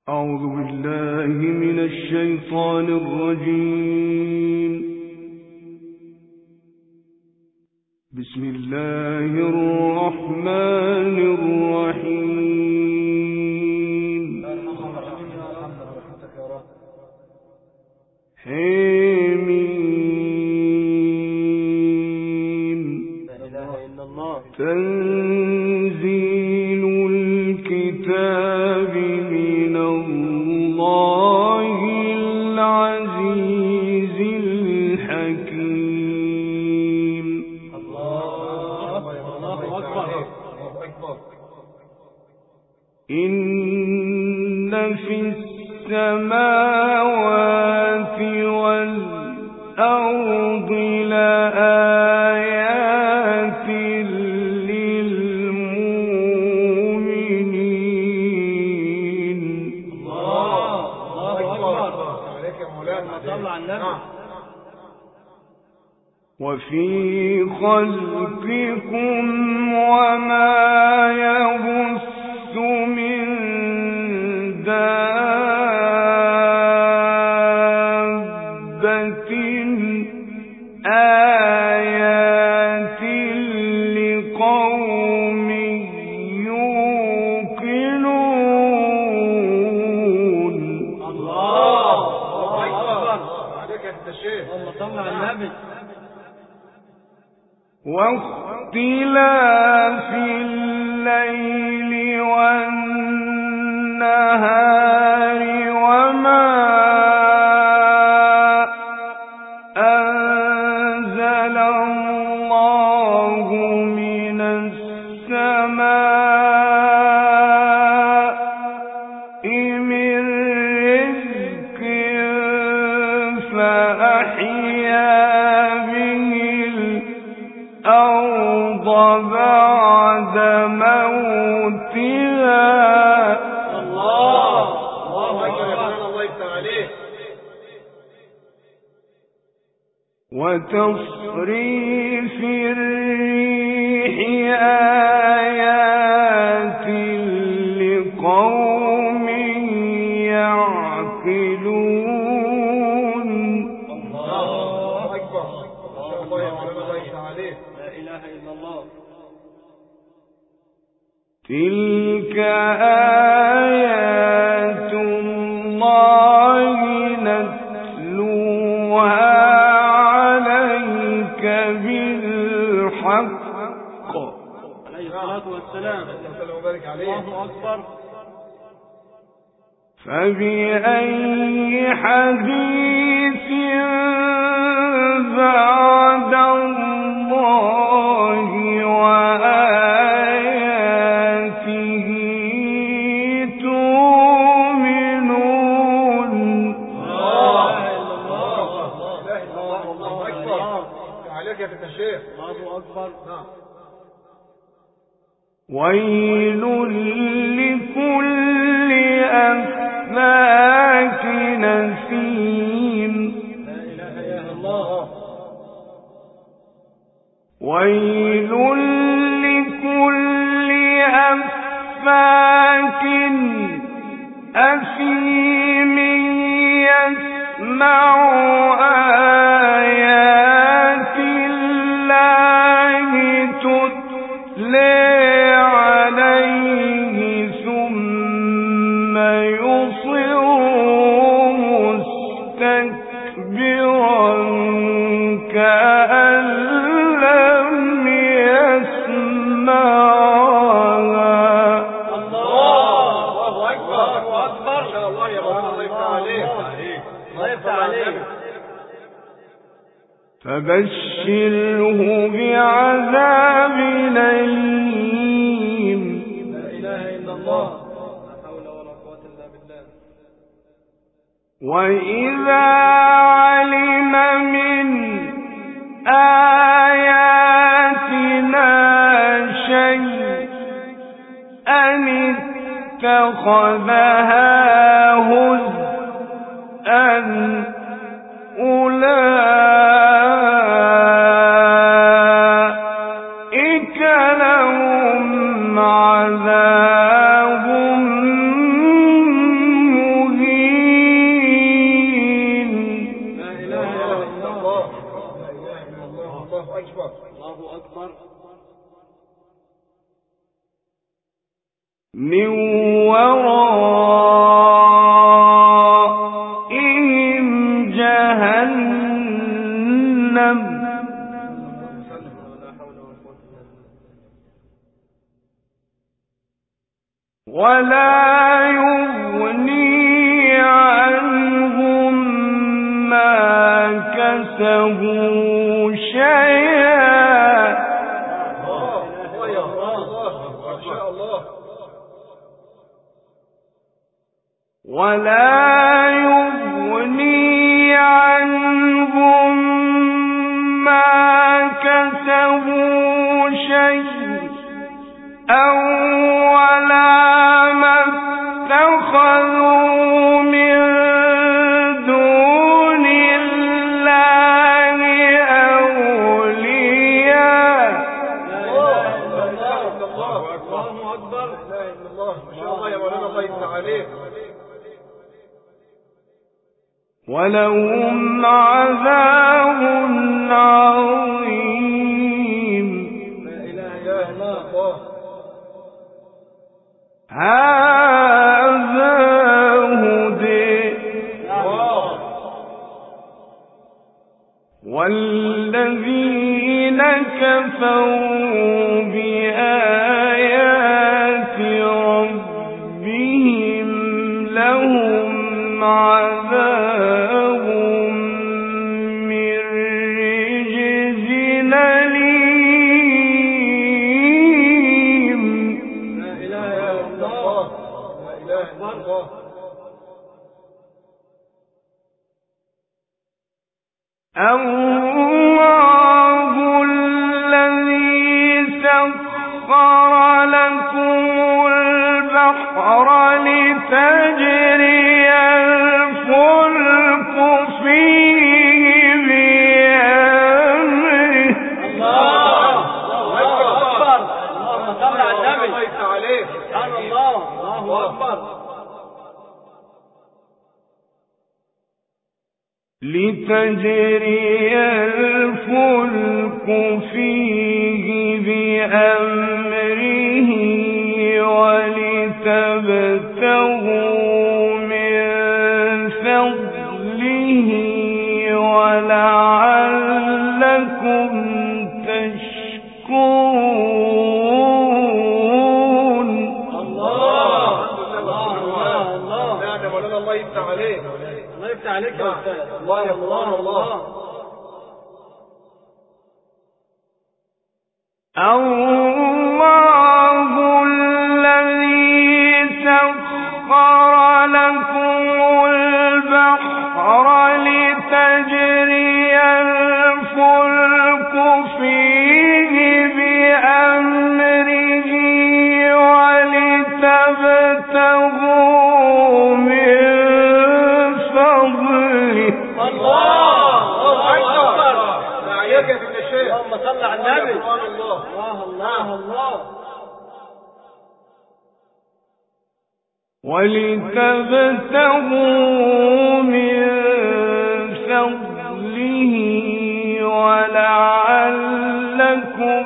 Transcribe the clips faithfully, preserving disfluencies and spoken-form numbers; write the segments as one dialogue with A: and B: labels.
A: أعوذ بالله من الشيطان الرجيم. بسم الله الرحمن الرحيم. حميم. تنزيل الكتاب من الله العزيز الحكيم. الله أكبر. إن في السماوات والأرض لآيات للمؤمنين. الله أكبر. وفي خلقكم وما يبث من دابة آيات لقوم يوقنون. الله أكبر. عليك يا الشيخ. اللهم صل على النبي. واختلاف الليل والنهار وما أنزل الله من السماء من رزق فأحيا به الأرض بعد موتها. الله الله أكبر. الله يفتح عليه. وتصريف الريح آيات لقوم يعقلون. الله أكبر. الله يفتح عليه. لا إله إلا الله. تلك آيات الله نتلوها عليك بالحق. عليه الصلاة والسلام. الله أكبر. فبأي حديث بعد الله وآياته تؤمنون. الله أكبر. عليك يا فتى الشيخ. الله أكبر. ويل لكل أفاك نسيم. لا إله إلا الله. ويل لكل أفاك أثيم يسمع آيات الله تتلى عليه ثم يصر مستكبرا كأن لم يسمعها. الله أكبر. أكبر. الله يا رب. الله يفتح عليك. الله يفتح عليك. فبشره بعذاب أليم. لا إله إلا الله. لا حول ولا قوة إلا بالله. وإذا علم من آياتنا شيئا اتخذها هزءا أولئك لهم عذاب
B: من ورائهم جهنم ولا يغني عنهم ما كسبوا شيئا ولا يغني عنهم ما كسبوا شيئا ولا ما اتخذوا من دون الله أولياء.
A: الله أكبر. لا إله إلا الله. ما شاء الله يا مولانا، الله يفتح عليك.
B: ولهم عذاب عظيم.
A: لا إله إلا الله.
B: هذا هدى والذين كفروا بآيات ربهم لهم عذاب من رجز أليم.
A: لا إله إلا الله. لا إله إلا الله.
B: الله الذي سخر لكم البحر لتجري الفلك فيه بأمره.
A: الله أكبر. اللهم صل على النبي. الله يفتح عليك. سبحان الله. الله أكبر.
B: لتجري الفلك فيه بأمره ولتبتغوا من فضله ولعلكم تشكرون.
A: الله الله الله. نعم يا مولانا، الله يفتح عليك. الله يفتح عليك يا أستاذ. الله يا مولانا. الله
B: الله الذي سخر لكم البحر لتجري الفلك فيه بأمره ولتبتغوا من فضله.
A: الله أكبر. عليك يا ابن الشيخ. اللهم صل على النبي. الله الله الله.
B: ولتبتغوا من فضله ولعلكم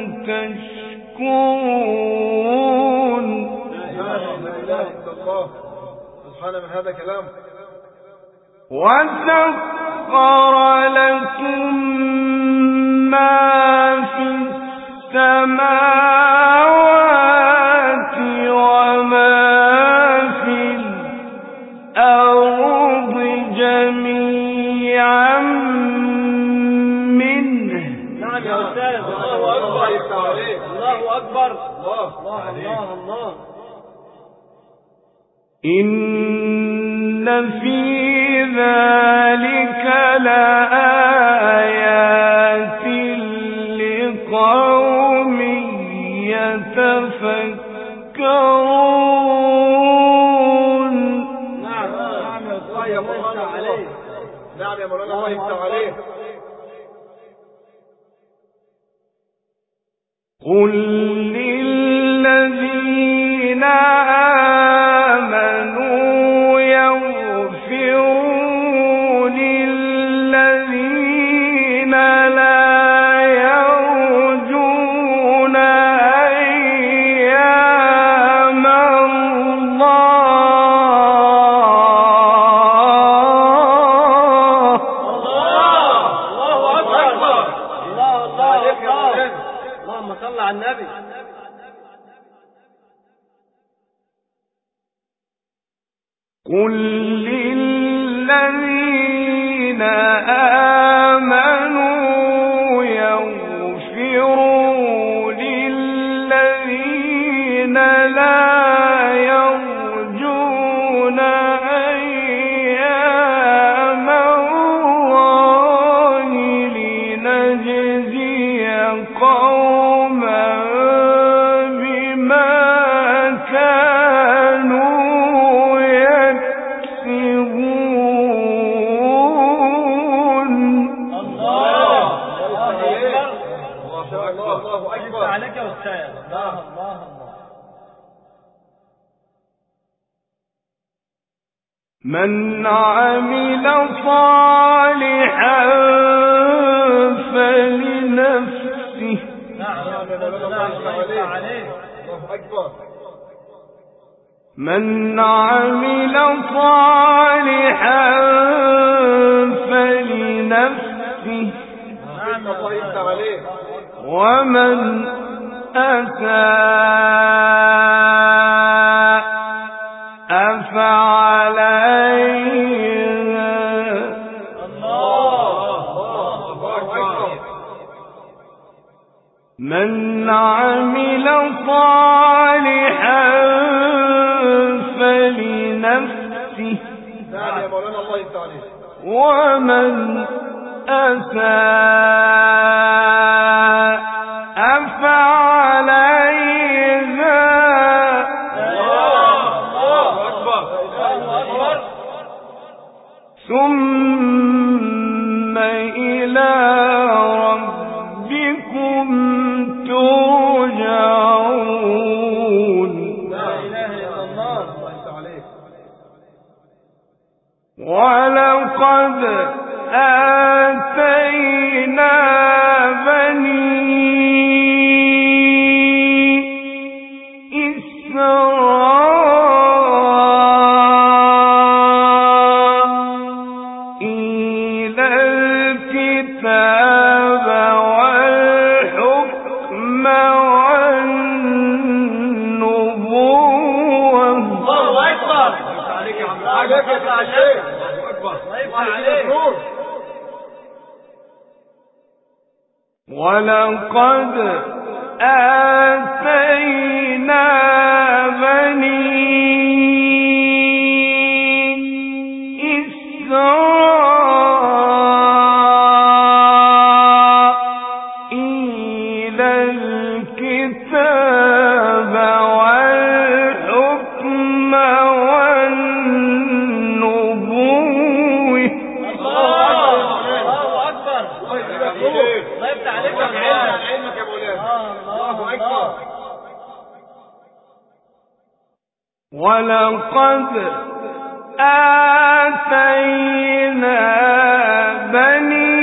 B: تشكرون.
A: لا إله إلا الله. سبحان من هذا كلام.
B: وسخر لكم ما في السماوات وما في الأرض جميعا منه.
A: نعم يا أستاذ. الله أكبر. الله أكبر. الله الله الله.
B: إن في ذلك لآيات لقوم يتفكرون.
A: نعم نعم يا أستاذ. الله يفتح عليك. نعم يا مولانا، الله يفتح عليك.
B: قل للذين آمنوا يغفروا للذين لا يرجون أيام قل للذين آمنوا يغفروا للذين لا يرجون أيام الله لنجزي قوما بما كانوا
A: عليك يا أستاذ. الله الله الله.
B: من عمل صالحا فلنفسه.
A: نعم الله عليك.
B: من عمل صالحا فلنفسه ومن أساء فعليها. من عمل صالحا فلنفسه ومن أساء فعليها. ثم إلى ربكم ترجعون. ولقد آتينا بني إسرائيل الكتاب والحكم والنبوة.
A: الله أكبر. عليك يا عم. عليك يا شيخ.
B: ولقد آتينا بني إسرائيل الكتاب والحكم والنبوة. ولقد آتينا بني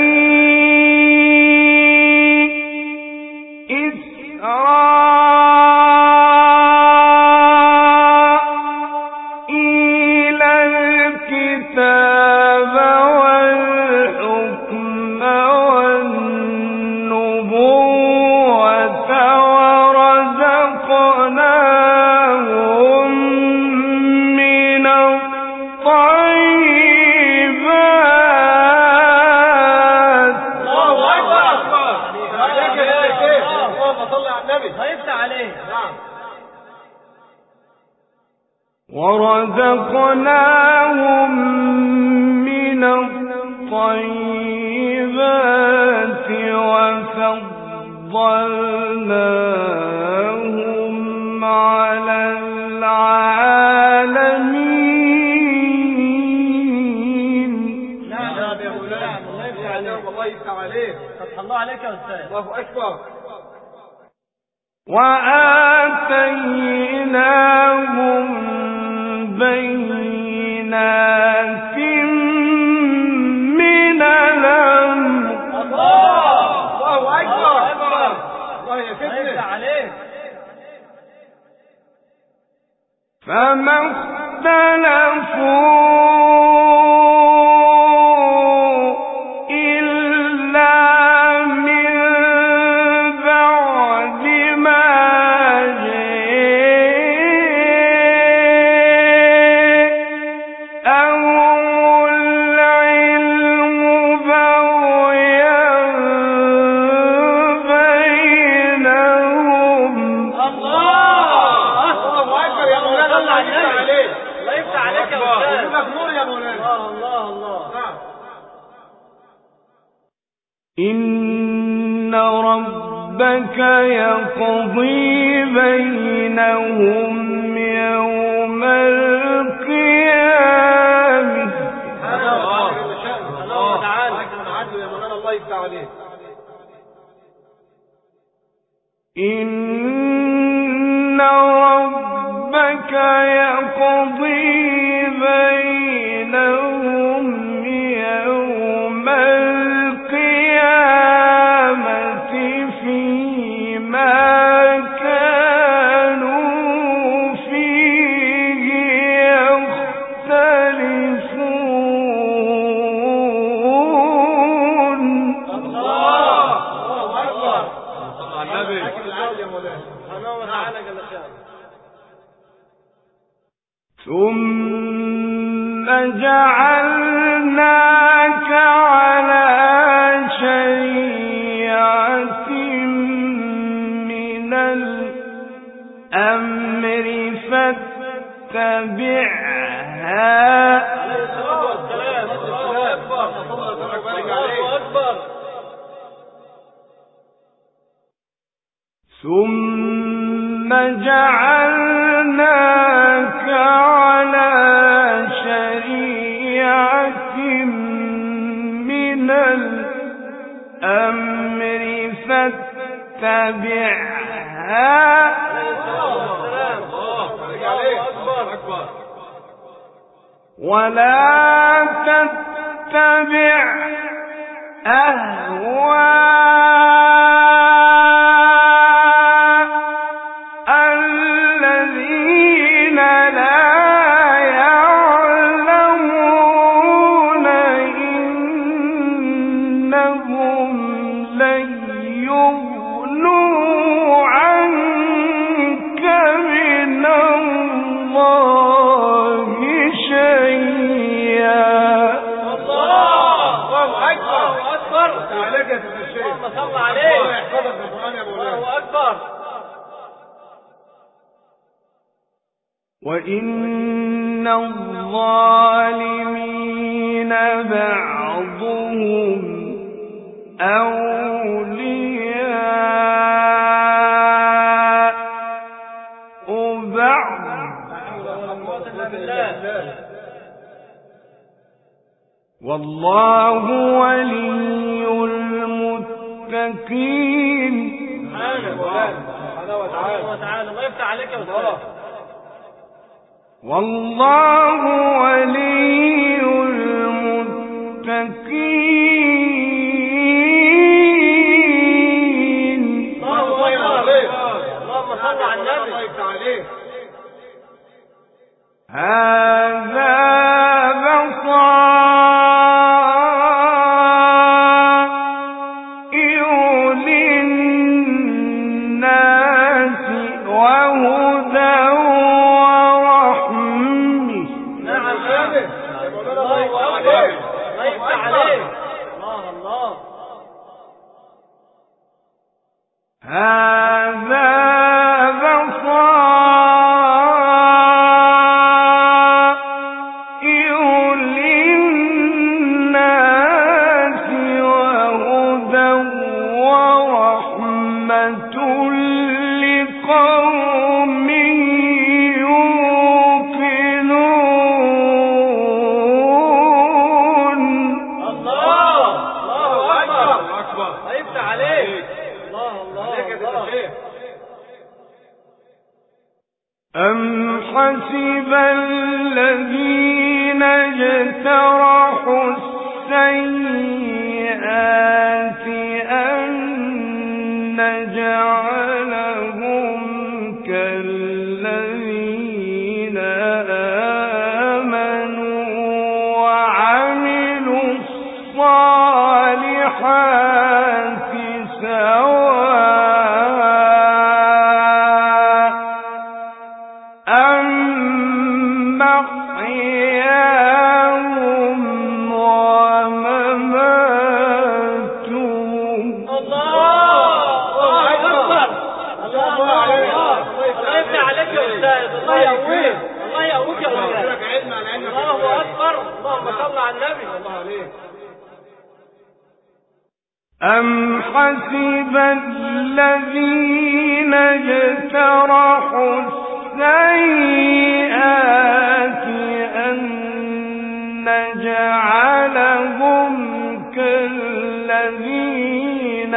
B: إسرائيل الكتاب والحكم والنبوة ورزقناهم من الطيبات.
A: الله أكبر. عليك يا شيخ. اللهم صل على النبي. هيفتح عليه. نعم.
B: ورزقناهم من الطيبات وفضلناهم على العالمين.
A: نعم يا مولانا. الله يفتح عليك. الله يفتح عليك. فتح الله عليك يا أستاذ. الله أكبر.
B: وآتيناهم بينات من الأمر.
A: الله أكبر. الله يفتح عليك.
B: فما اختلفوا إلا من بعد ما جاء
A: نور يا مولانا. الله الله. نعم.
B: إن ربك يقضي بينهم يوم القيامة.
A: الله تعالى. يا مولانا الله يفتح عليك.
B: إن ربك يقضي بينهم يوم القيامة فيما كانوا فيه يختلفون.
A: الله أكبر. النبي سبحانه وتعالى جل شأنه.
B: ثم جعلناك على شريعة من الأمر فاتبعها. ثم جعلناك على شريعة من الأمر فاتبعها ولا تتبع أهواء الذين لا يعلمون إنهم لن يغنوا عنك من الله شيئا.
A: الله أكبر. أكبر. عليك يا الشيخ. اللهم صل عليه. الله يحفظك بالقرآن يا مولانا. الله أكبر.
B: وإن الظالمين بعضهم أولياء بعض والله ولي المتقين.
A: سبحانه وتعالى. الله يفتح عليك يا أستاذ.
B: والله ولي المتقين.
A: الله أكبر. اللهم صل على النبي. الله يفتح عليك.
B: هذا بصائر للناس وهدى ورحمة.
A: نعم الله أكبر. الله يفتح عليك. الله الله.
B: هذا أم حسب الذين اجترحوا السيئات أن نجعلهم كالذين آمنوا وعملوا الصالحات سواء أم محياهم أم حسب الذين اجترحوا السيئات أن نجعلهم كالذين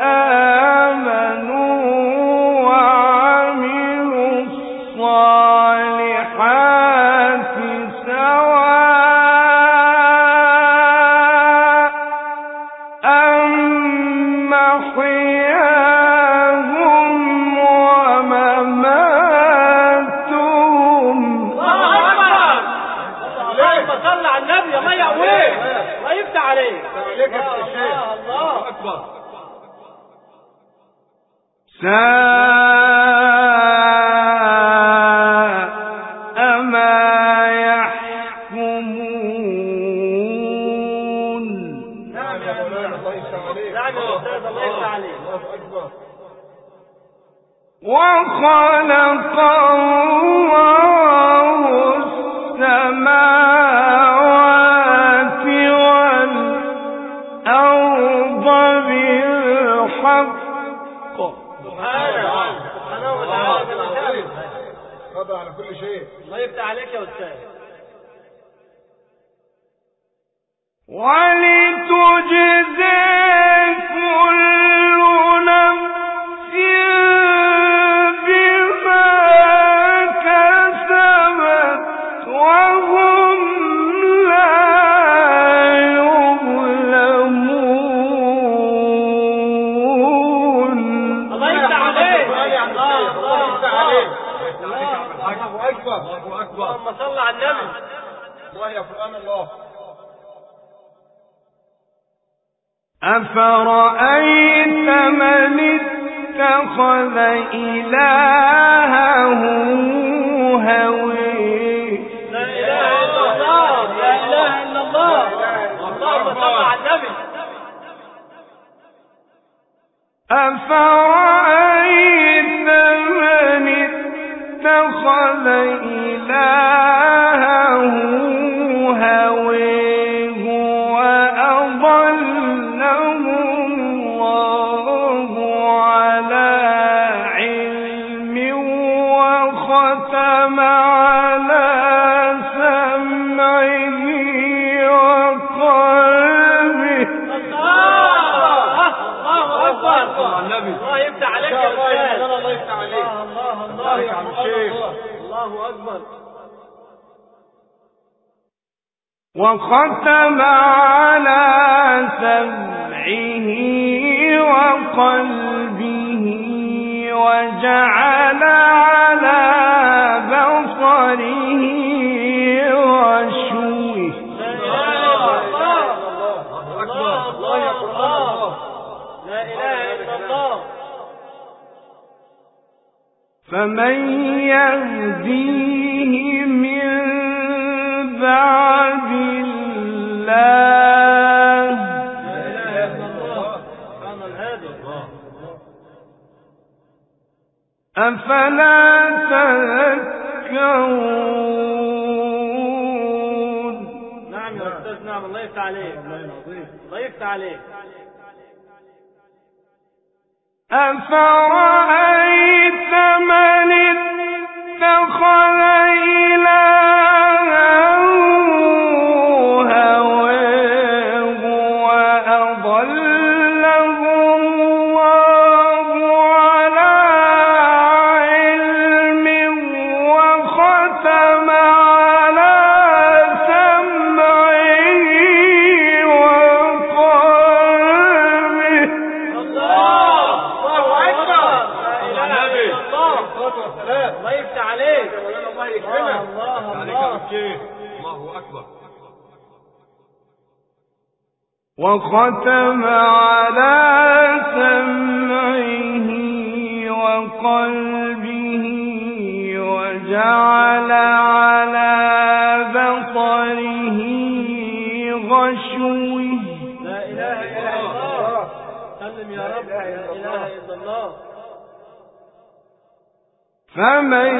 B: آمنوا وعملوا الصالحات سواء أم محياهم ومماتهم.
A: اللهم صل على النبي يا مية وين الله يفتح عليك. الله الله أكبر.
B: ساء ما يحكمون.
A: نعم يا مولانا الله يفتح عليك. نعم يا أستاذ الله يفتح عليك. الله أكبر.
B: وخلق الله السماوات والأرض بالحق
A: سبحانه وتعالى بالمثال.
C: خضع على كل شيء.
A: الله يفتح عليك يا أستاذ.
B: ولتجزى كل نفس بما كسبت وهم لا يظلمون.
A: الله يفتح عليك. الله يفتح عليك.
C: الله أكبر. الله أكبر.
A: اللهم صل على النبي.
C: الله يا قرآن الله.
B: أفرأيت من اتخذ إلهه هويه.
A: لا إله إلا الله. لا إله إلا الله. اللهم صل على النبي.
B: أفرأيت من اتخذ إلهه هويه وأضله الله على علم وختم على سمعه وقلبه.
A: الله أكبر. الله يفتح عليك يا أستاذ.
C: الله يفتح عليك.
A: الله الله
C: يا عم الشيخ.
A: الله أكبر.
B: وختم على سمعه وقلبه وجعل على بصره غشوة.
A: لا إله إلا الله. الله الله الله. لا إله إلا الله.
B: فمن يهديه من بعد الله.
A: لا إله إلا الله. سبحان الهادي.
B: أفلا تذكرون.
A: نعم يا أستاذ. نعم الله يفتح عليك. الله يفتح عليك.
B: أفرأيت من اتخذ إلهه هواه وأضله الله على علم وختم على سمعه وقلبه.
A: الله أكبر. لا إله إلا الله. الله يفتح عليك.
C: الله يكرمك.
A: الله
C: عليك يا
A: الله.
C: شيخ. الله أكبر.
B: وختم على سمعه وقلبه وجعل على بصره غشوة.
A: لا إله إلا الله. سلم يا رب. لا إله إلا الله.
B: فمن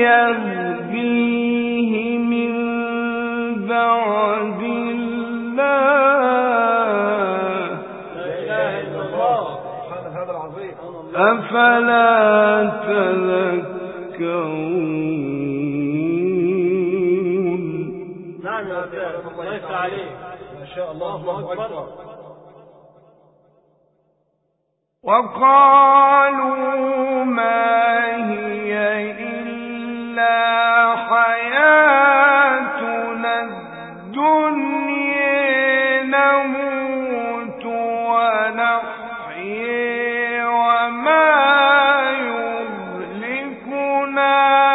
B: يهديه من بعد الله. أفلا تذكرون.
A: نعم يا أستاذ، الله يفتح عليك،
C: ما شاء الله، الله أكبر.
B: وقالوا ما هي إلا حياتنا الدنيا نموت ونحيي وما يهلكنا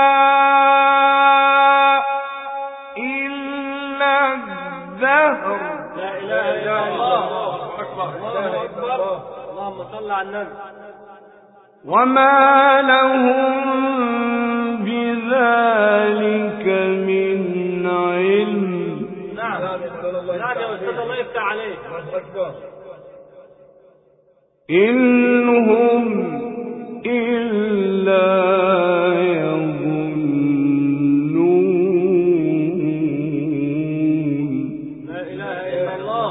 B: إلا الدهر.
A: لا إله إلا الله، أكبر، الله أكبر، اللهم صل على النبي.
B: وما لهم بذلك من علم.
A: نعم نعم يا أستاذ، الله يفتح عليك.
B: إن هم إلا يظنون.
A: لا إله إلا الله.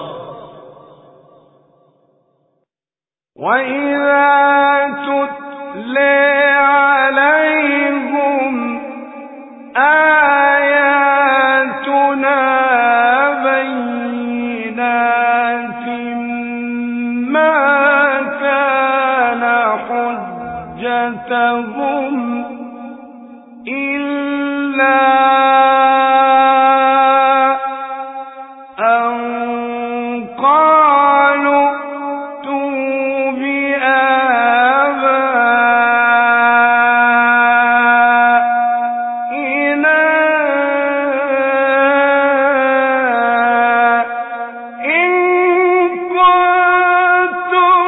B: وإذا تتلى عليهم آياتنا بينات ما كان حجتهم إلا أن قالوا ائتوا بآبائنا إن كنتم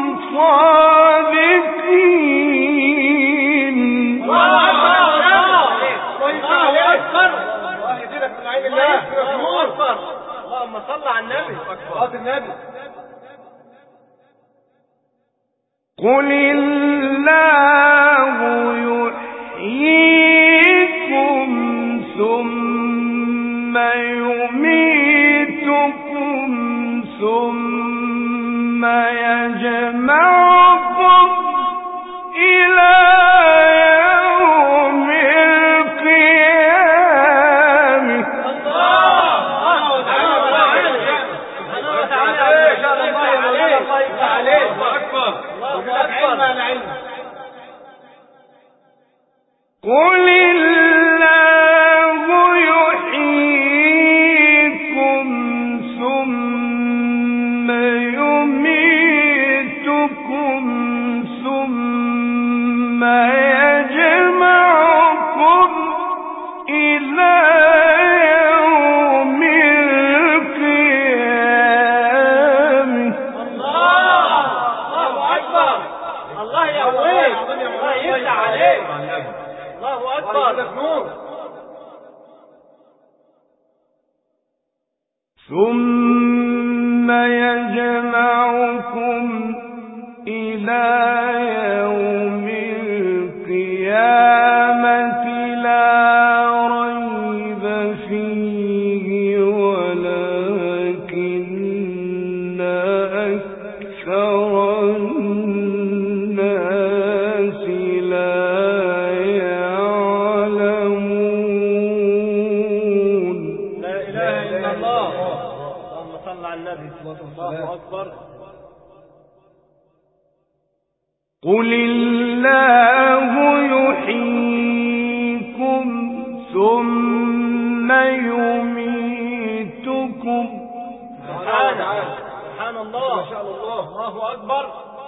B: صادقين.
A: اللهم صل على النبي.
B: قل الله يحييكم ثم يميتكم ثم يجمعكم إلى يوم القيامة. قل الله يحييكم ثم يميتكم ثم يجمعكم إلى يوم القيامة.
A: الله أكبر، الله يقويك، الله يفتح عليك، الله أكبر.
B: ثم يجمعكم إلى يوم القيامة لا ريب فيه ولكن أكثر الناس لا يعلمون.
A: لا إله إلا الله، اللهم صل على النبي. الله أكبر.
B: قل الله يحييكم ثم يميتكم.
A: سبحان الله، ما شاء الله، الله أكبر.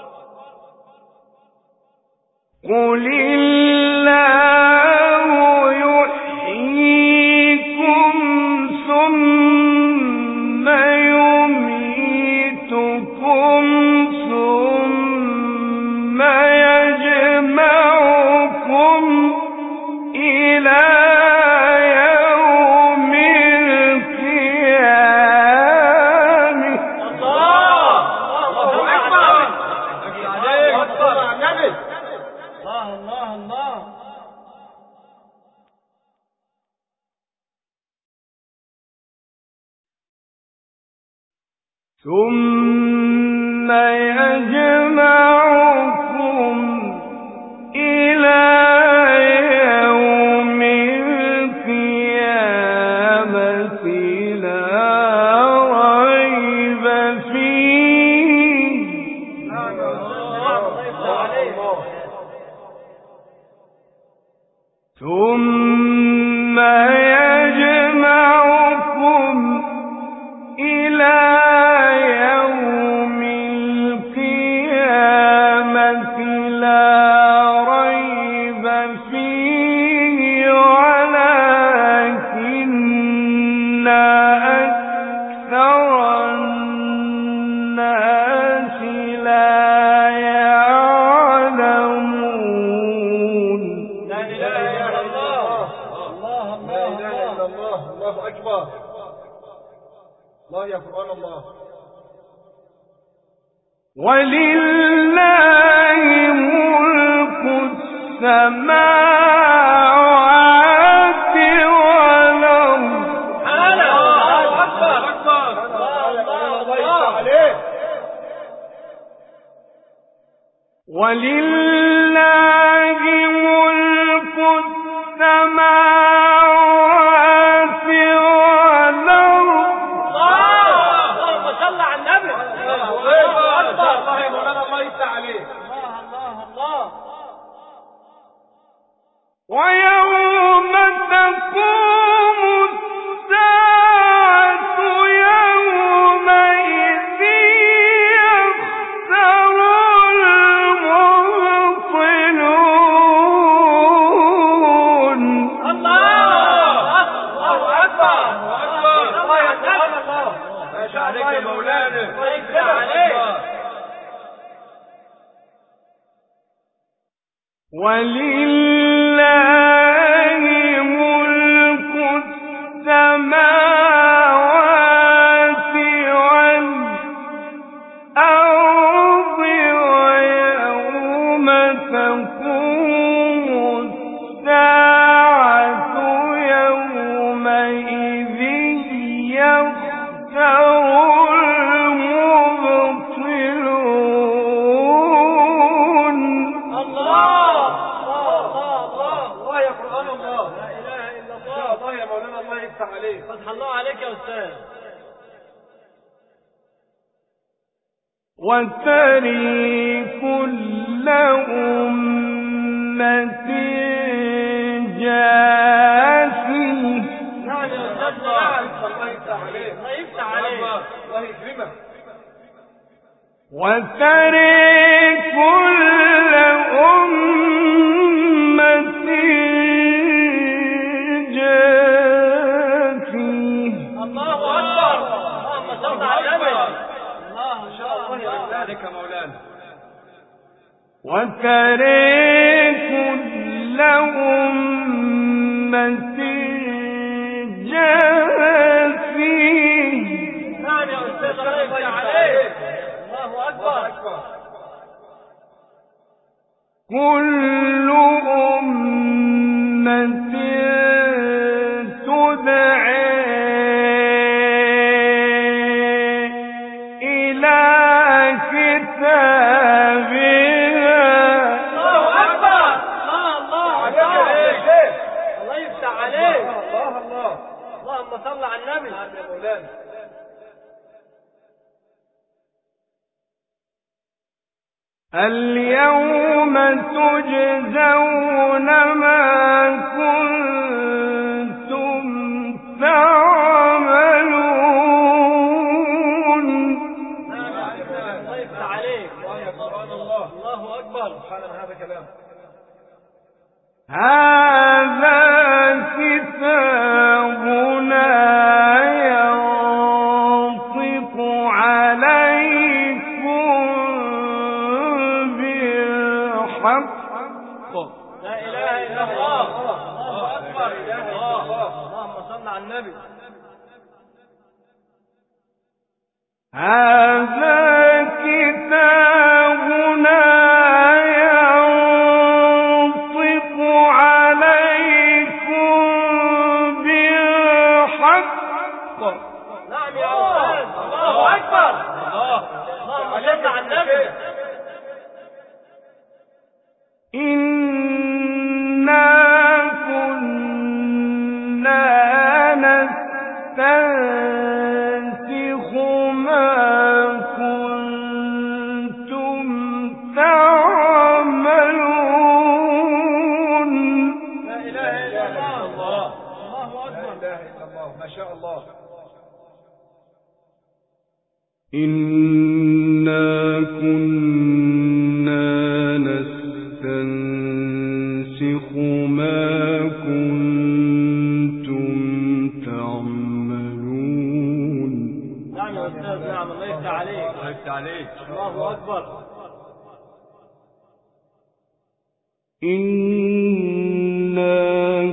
B: قل الله يحييكم ثم يميتكم ثم يجمعكم إلى يوم القيامة.
A: الله أكبر. الله الله الله.
B: ثم يجمعكم أكثر الناس لا يعلمون
A: لا إله إلا الله. الله الله لا إله إلا الله. الله أكبر. الله يا قرآن الله.
B: ولله ملك السماوات والأرض.
A: الله أكبر. الله الله عليه.
B: ولله ملك السماوات والأرض.
A: اللهم صل على النبي. الله أكبر. الله يا مولانا الله يفتح عليه. الله الله الله.
B: ويوم تقوم الساعة يومئذ يخسر المبطلون.
A: الله أكبر. الله يا سبحان الله. ما شاء الله يا مولانا. الله يفتح عليه.
B: ولله ملك السماوات والأرض ويوم تقوم الساعة يومئذ يخسر المبطلون.
A: الله الله يا قرآن الله. لا إله إلا الله. الله يا مولانا الله يفتح عليك. فتح الله عليك يا أستاذ.
B: وتري كل أمة جاثية.
A: نعم يا أستاذ. نعم الله يفتح عليك. الله يفتح عليك. الله يكرمك.
B: وتري كل أمة جاثية.
A: الله أكبر. اللهم صل على النبي. الله إن شاء الله يفتح عليك يا مولانا.
B: وتري كل أمة جاثية.
A: نعم يا أستاذ الله يفتح عليك. الله أكبر.
B: كل أمة تدعى إلى كتابها.
A: الله أكبر. الله الله عليك. الله يفتح عليك. الله الله. اللهم صل على النبي. نعم يا مولانا.
B: اليوم تجزون ما كنتم تعملون.
A: الله يفتح عليك. الله يا قرآن الله. الله أكبر. سبحان هذا كلام.
B: هذا كتابنا ينطق عليكم بالحق.
A: لا إله إلا الله. الله أكبر. اللهم صل على النبي.
B: هذا كتابنا ينطق عليكم بالحق.
A: نعم يا أستاذ. الله أكبر. اللهم صل على النبي.
B: إنا كنا نستنسخ ما كنتم تعملون.
A: لا إله إلا الله. الله أكبر. لا إله إلا الله. ما شاء الله.
B: إنا كنا نستنسخ ما كنتم تعملون.
A: نعم الله يفتح عليك.
C: الله يفتح عليك.
A: الله أكبر.
B: إنا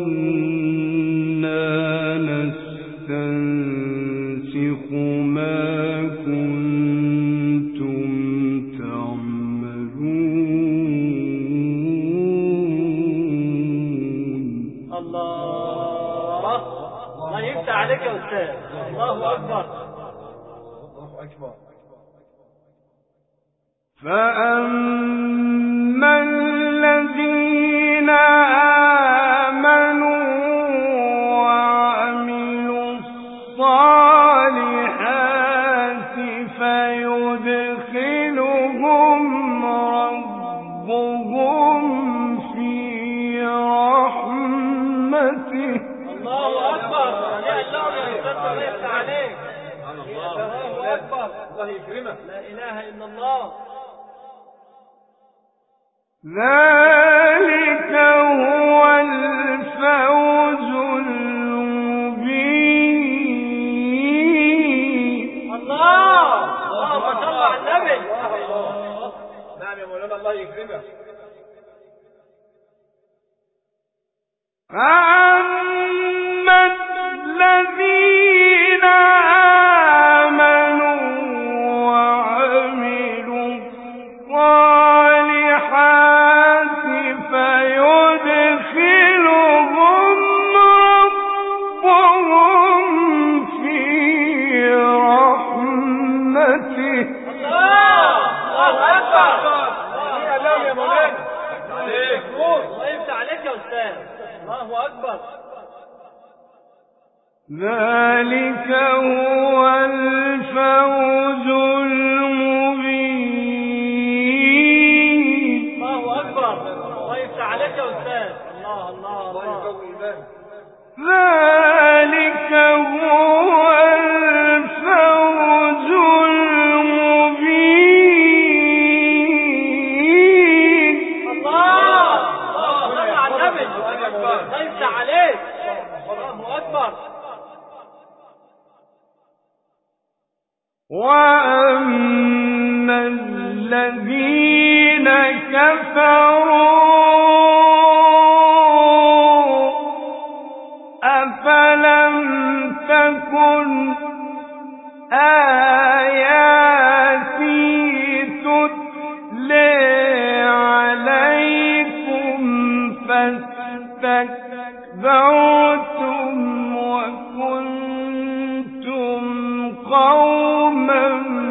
B: كنا نستنسخ ما كنتم تعملون.
A: الله الله يفتح عليك يا أستاذ. الله أكبر.
C: الله أكبر.
B: فأما الذين آمنوا وعملوا الصالحات فيدخلهم ربهم في رحمته.
A: الله أكبر. يا الله يا أستاذ الله يفتح عليك.
C: الله
A: أكبر.
C: الله يكرمك.
A: لا إله إلا الله.
B: ذلك هو الفوز المبين.
A: الله الله ما شاء الله على النبي.
C: نعم يا مولانا الله يكرمك.
B: فأما الذين آمنوا وعملوا الصالحات فيدخلهم ربهم في رحمته.
A: الله أكبر.
C: يا الله يا مولانا.
A: الله يفتح عليك يا أستاذ. الله أكبر.
B: ذلك هو الفوز المبين.
A: الله أكبر. الله يفتح عليك يا أستاذ. الله الله
C: الله
A: الله.
C: يقوي إيمانك.
B: ذلك هو الفوز المبين.
A: الله الله صل على النبي. الله يفتح عليك. الله أكبر.
B: وأما الذين كفروا أفلم تكن آياتي تتلى عليكم فاستكبرتم وكنتم قوما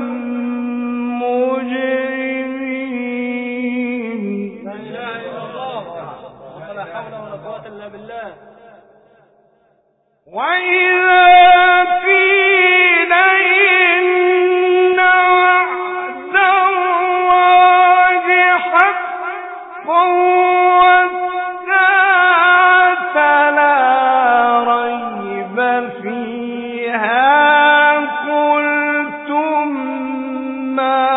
B: مجرمين.
A: لا إله إلا الله. ولا حول ولا قوة إلا بالله.
B: وإذا قيل إن وعد الله حق والساعة لا ريب فيها قلتم ما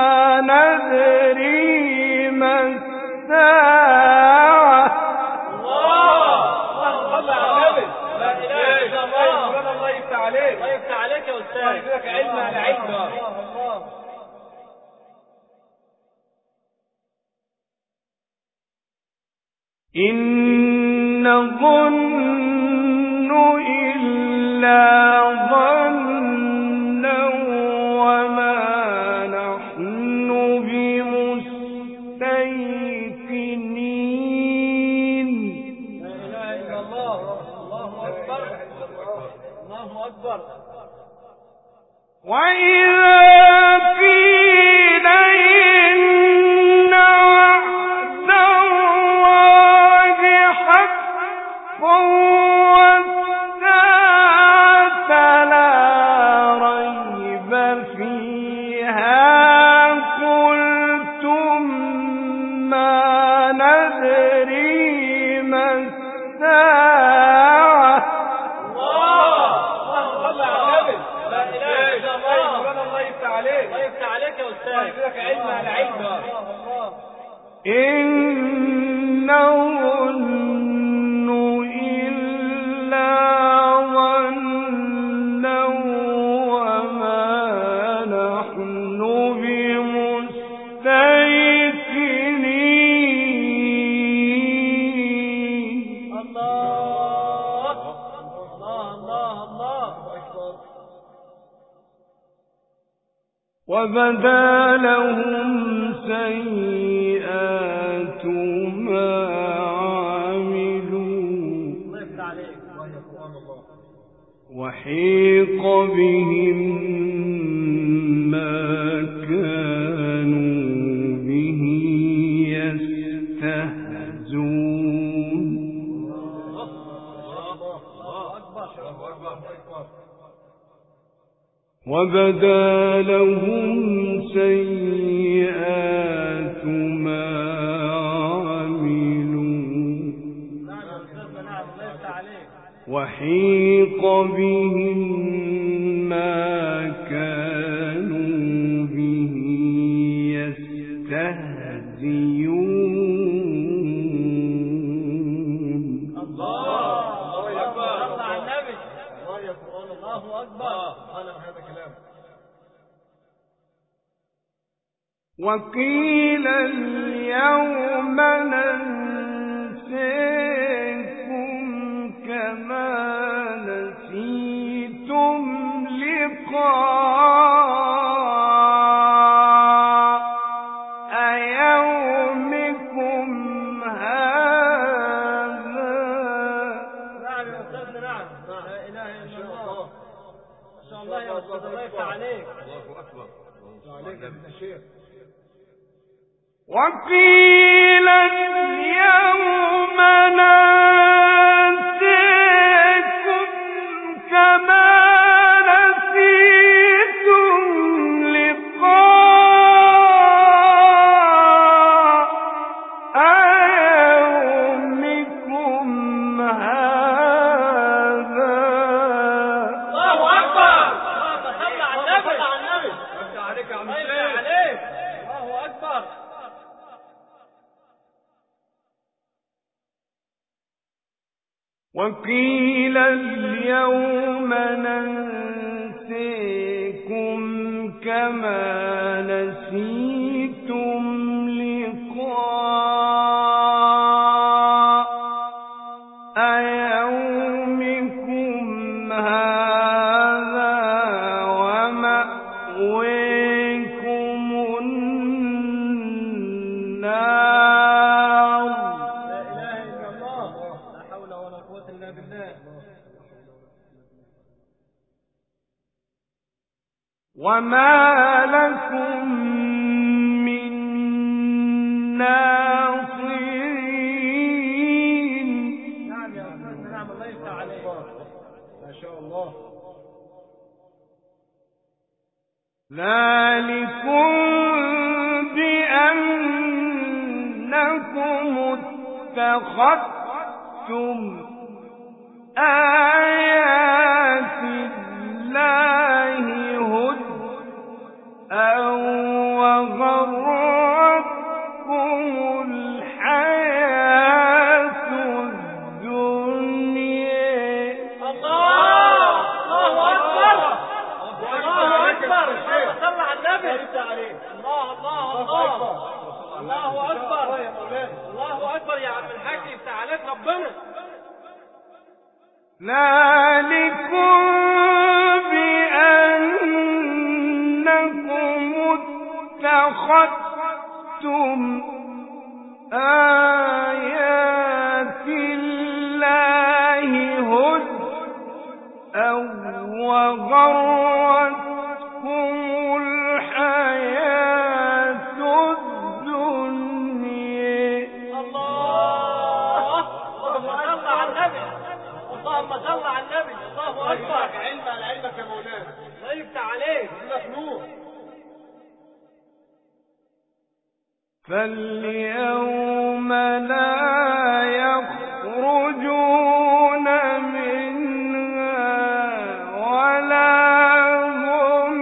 B: ندري ما الساعة.
A: الله صل على النبي. لا إله إلا الله.
C: مولانا الله يفتح عليك.
A: الله يفتح عليك يا أستاذ.
C: الله يديلك علم على علم.
A: الله الله.
B: إن نظن إلا ظنا وما نحن بمستيقنين.
A: لا إله إلا الله. الله أكبر. الله أكبر.
B: وإذا قيل إن وعد الله حق والساعة لا ريب فيها قلتم ما ندري ما الساعة.
A: الله صل على النبي. لا إله إلا الله.
C: مولانا الله يفتح عليك.
A: الله يفتح عليك يا أستاذ.
C: الله يديلك علم على علم.
A: الله الله.
B: إن نظن إلا ظنا وما وبدا لهم سيئات ما عملوا وحيق بهم ما كانوا به يستهزئون وبدا لهم سيئات ما عملوا وحيق بهم ما كانوا به يستهزئون.
C: الله أكبر. الله على النبي. الله أكبر.
B: وقيل اليوم ننسيكم كما نسيتم لقاء يومكم هذا.
C: نعم يا أستاذنا. نعم. لا إله إلا الله. ما شاء الله يا أستاذ. الله يفتح عليك.
A: الله أكبر. عليك يا شيخ.
B: وقيل اليوم ننسيكم كما نسيتم لقاء يومكم هذا.
C: الله أكبر. صل على النبي. صل عليك يا عم الشيخ. الله أكبر.
B: وقيل اليوم ننسيكم كما نسيتم لقاء يومكم هذا ومأويكم النار.
C: لا إله إلا الله. لا حول ولا قوة إلا بالله.
B: وما لكم من ناصرين.
C: نعم يا أستاذنا. نعم. الله يفتح عليك.
A: ما شاء الله.
B: ذلكم بأنكم اتخذتم آيات الله هزءا وغرتكم الحياة الدنيا.
C: الله. الله أكبر. الله أكبر. صل على النبي. الله الله الله. الله أكبر. الله أكبر يا عم الحاج. يفتح عليك ربنا.
B: ذلكم بأنكم اتخذتم آيات الله هزءا وغرتكم الحياة الدنيا.
C: الله. اللهم صل على النبي. اللهم صل على النبي. الله أكبر.
A: علم على علمك يا مولانا.
C: الله يفتح عليك.
A: مخلوق.
B: فاليوم لا يخرجون منها ولا هم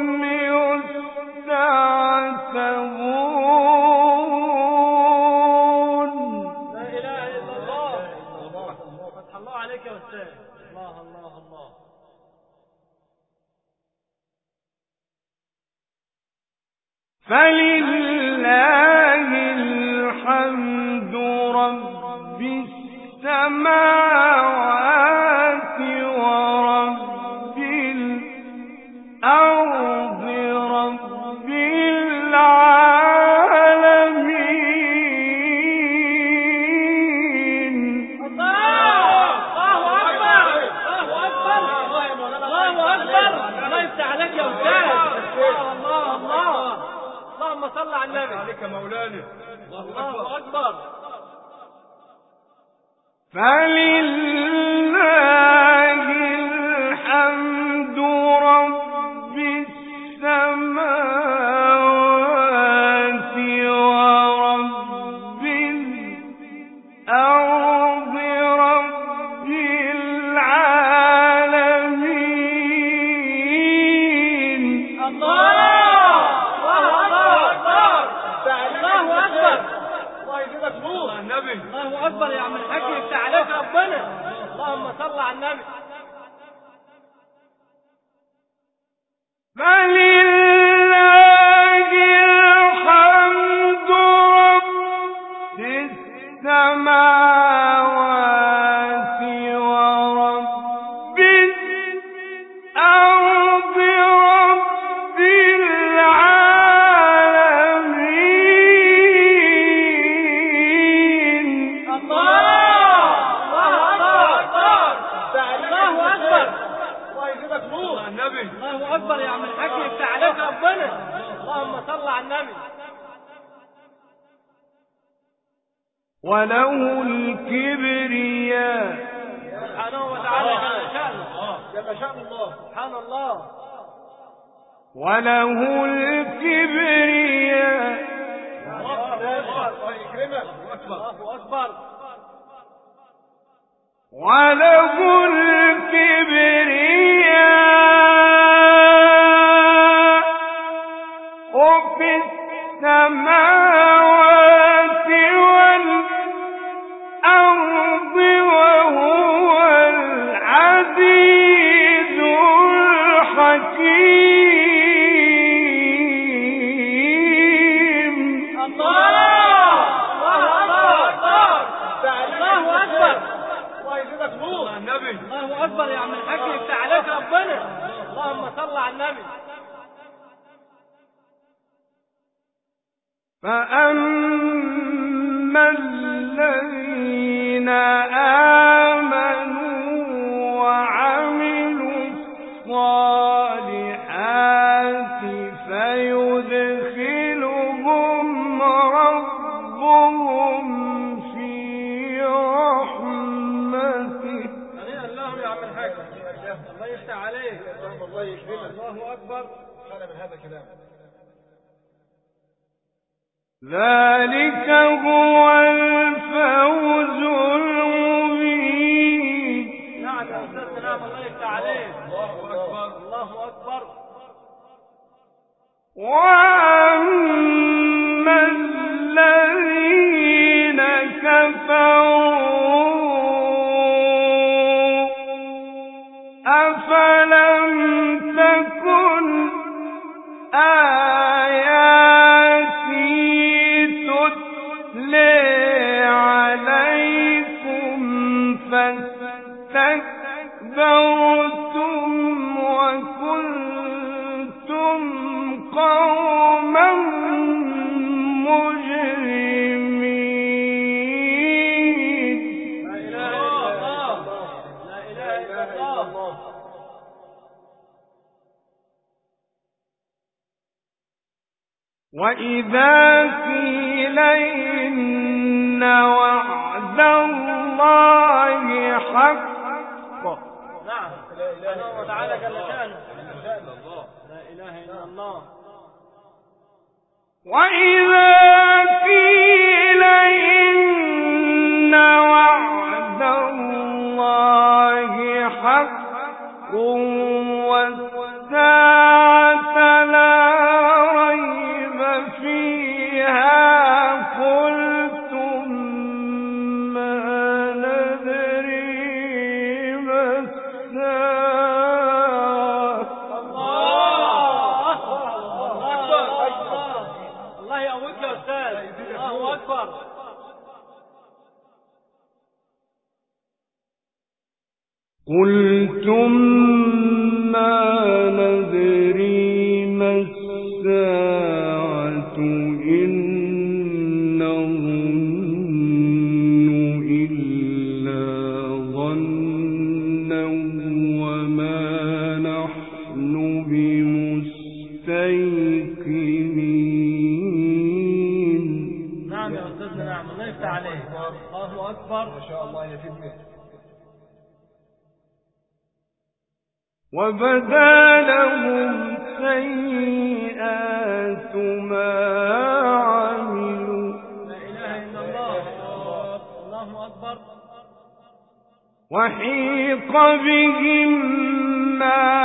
B: يستعتبون.
C: لا إله إلا الله. فتح الله عليك يا أستاذ. الله الله الله.
B: فلله الحمد رب السماوات ورب الأرض رب
C: يا أستاذ. الله الله اللهم صل على النبي.
A: عليك مولانا.
C: الله أكبر.
B: فلله الحمد رب السماوات ورب الأرض رب العالمين.
C: الله الله أكبر. الله أكبر.
A: الله يزيدك نور. النبي.
C: الله أكبر يا عم الحاج، يفتح عليك ربنا. اللهم صل على النبي.
B: فلله الحمد رب السماوات ورب الأرض رب العالمين.
C: الله الله أكبر. الله أكبر.
A: الله يزيدك نور. النبي.
C: الله أكبر يا عم الحاج، يفتح عليك ربنا. اللهم صل على النبي.
B: وله الكبرياء
C: سبحانه وتعالى جل شأنه.
A: جل شأن الله.
C: سبحان الله.
B: وله الكبرياء
A: الله يكرمك.
C: الله أكبر.
B: وله الكبرياء في السماوات والأرض وهو العزيز الحكيم.
C: الله الله أكبر. الله أكبر.
A: الله يزيدك نور. النبي.
C: الله أكبر يا عم الحاج، يفتح عليك ربنا. اللهم صل على النبي.
B: فأما الذين آمنوا وعملوا الصالحات فيدخلهم ربهم في رحمته.
C: هنيئا لهم يا عم الحاج. الله يفتح عليك.
A: الله يكرمك.
C: الله أكبر.
A: خلى من هذا كلام.
B: ذلك هو الفوز المبين.
C: نعم يا أستاذ، نعم الله يفتح عليك.
A: الله أكبر.
C: الله أكبر.
B: وأما الذين كفروا أفلم تكن آياتي تتلى عليكم فاستكبرتم وكنتم قوما مجرمين.
C: لا إله إلا الله. لا إله إلا الله.
B: وإذا قيل إن وعد الله حق.
C: نعم. سبحانه وتعالى جل شأنه. لا إله إلا الله.
B: وإذا قيل إن وعد الله حق والساعة لا ريب فيها قلتم ما ندري ما الساعة.
C: الله الله. الله يقويك يا أستاذ. الله أكبر.
B: قلتم ما ندري ما الساعة إن نظن إلا ظنا وما نحن بمستيقنين. مستيقنين.
C: نعم يا أستاذنا، نعم، الله يفتح عليك. الله أكبر،
A: ما شاء الله يا فتنة.
B: وبدا لهم سيئات ما عملوا.
C: لا إله إلا الله. الله أكبر.
B: وحيق بهم ما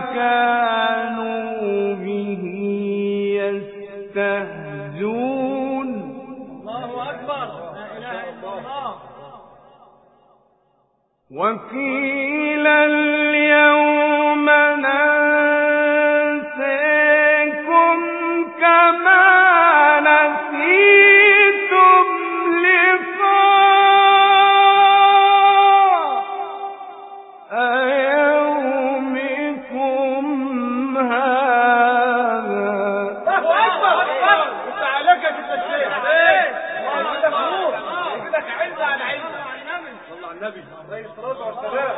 B: كانوا به يستهزئون.
C: الله أكبر. لا إله إلا الله.
B: وقيل اليوم ننساكم كما نسيتم لقاء يومكم هذا.
A: الله أكبر. انت عليك يا ست الشيخ. الله يزيدك نور، يزيدك علم على علم. صلى على النبي عليه الصلاة والسلام.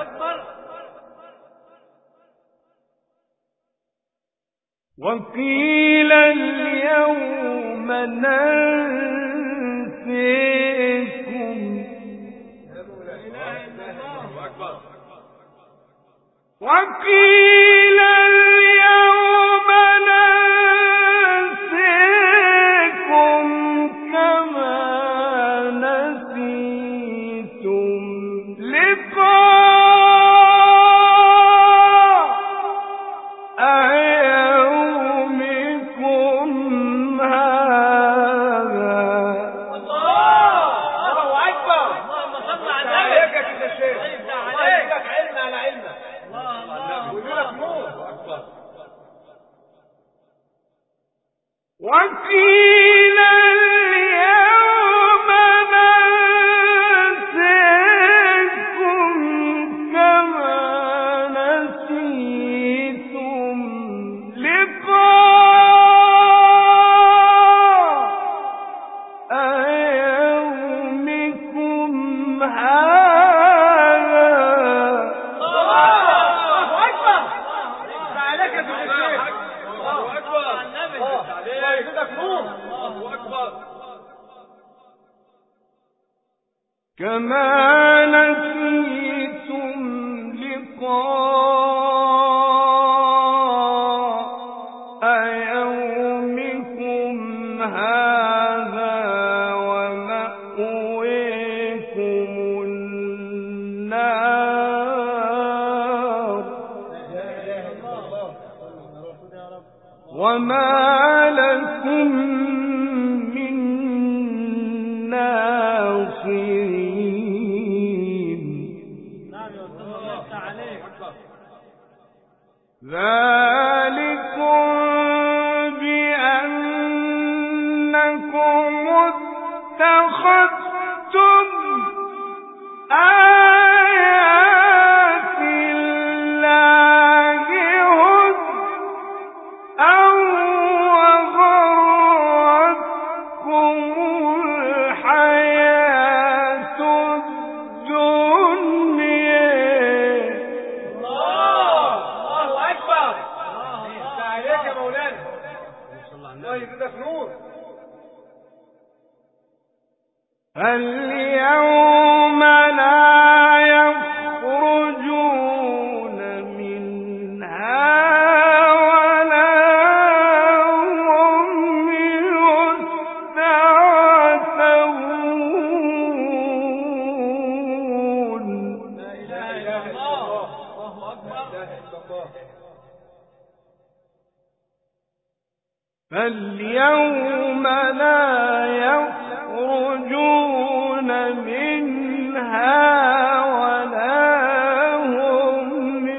B: وقيل اليوم ننسيكم. وقيل اليوم ننسيكم كما نسيتم لقاء يومكم هذا.
A: الله أكبر.
C: اللهم صل على
A: عليك يا
C: النبي.
A: ست الشيخ. الله يزيدك علم على علمك.
C: الله الله
A: ويزيدك نور. أكبر.
B: وقيل اليوم ننسيكم كما نسيتم لقاء يومكم هذا.
A: الله أكبر. انت عليك يا ست الشيخ. الله أكبر. الله يزيدك نور. الله أكبر.
B: كما نسيتم لقاء يومكم هذا ومأويكم النار وما لكم من ناصرين.
C: نعم يا أستاذ، الله يفتح عليك.
B: ذلكم بأنكم اتخذتم آيات الله هزءا وغرتكم الحياة الدنيا.
A: الله أكبر. انت عليك يا مولانا. الله يزيدك نور.
B: اليوم لا يخرجون منها ولا هم يستعتبون.
C: لا إله إلا الله. الله أكبر.
A: لا إله إلا الله.
B: فاليوم لا يخرجون منها ولا هم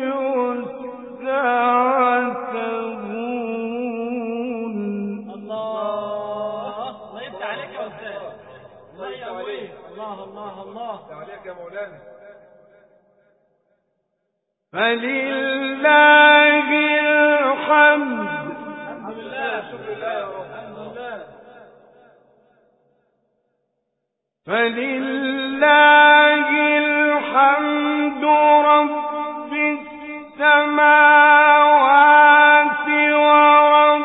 B: يستعتبون.
C: الله الله يفتح عليك يا أستاذ. الله يقويك. الله الله الله.
A: انت عليك يا مولانا.
B: فلله الحمد.
C: الحمد لله.
A: شكر الله يا رب.
C: الحمد لله.
B: فلله الحمد رب السماوات ورب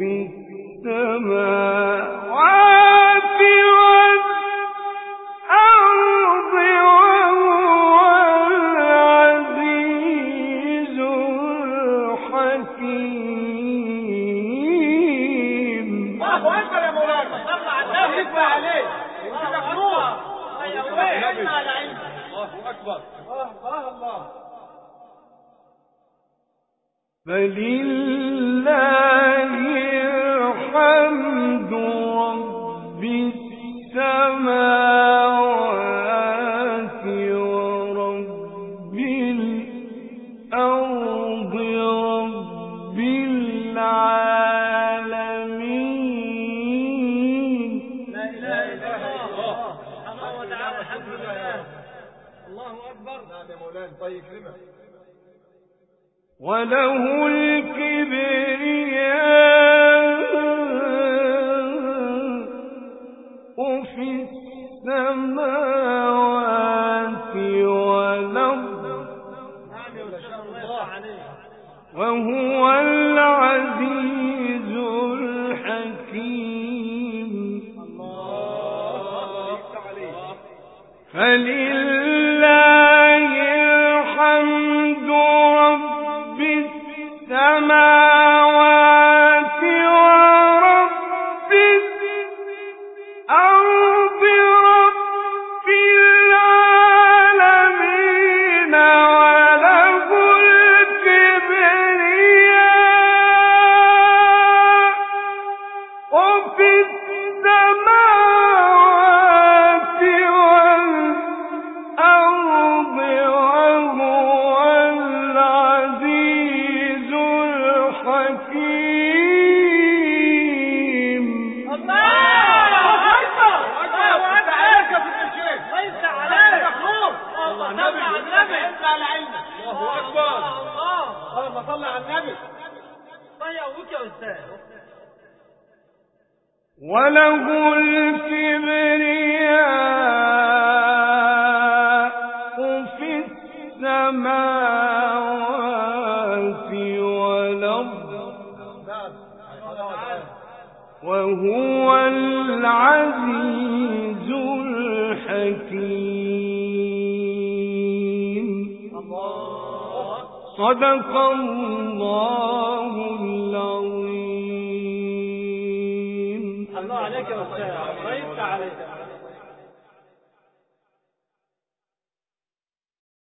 B: في السماوات والأرض وهو العزيز الحكيم.
A: الله أكبر يا مولانا. صلى على النبي. يفتح عليه. يفتح نور. علم على علم. الله أكبر. الله الله.
B: فلله الحمد رب السماوات ورب الأرض رب العالمين.
C: لا إله إلا الله سبحانه وتعالى. الحمد لله. الله أكبر.
A: نعم يا مولانا. طيب كلمة.
B: وله الكبرياء في السماوات والأرض وهو العزيز الحكيم. فلله الحمد رب السماوات ورب الأرض رب العالمين وله الكبرياء وفي السماوات والأرض وهو العزيز الحكيم.
C: الله أكبر.
A: الله عليك يا ست الشيخ.
C: ليس عليك.
A: الله النبي. على النبي. انت على علمك. الله أكبر.
C: الله.
A: اللهم صل على النبي.
C: طيب أبوك يا أستاذ.
B: وله الكبرياء في السماوات والأرض وهو العزيز الحكيم. صدق الله العظيم.
C: الله عليك يا أستاذ. الله يفتح عليك.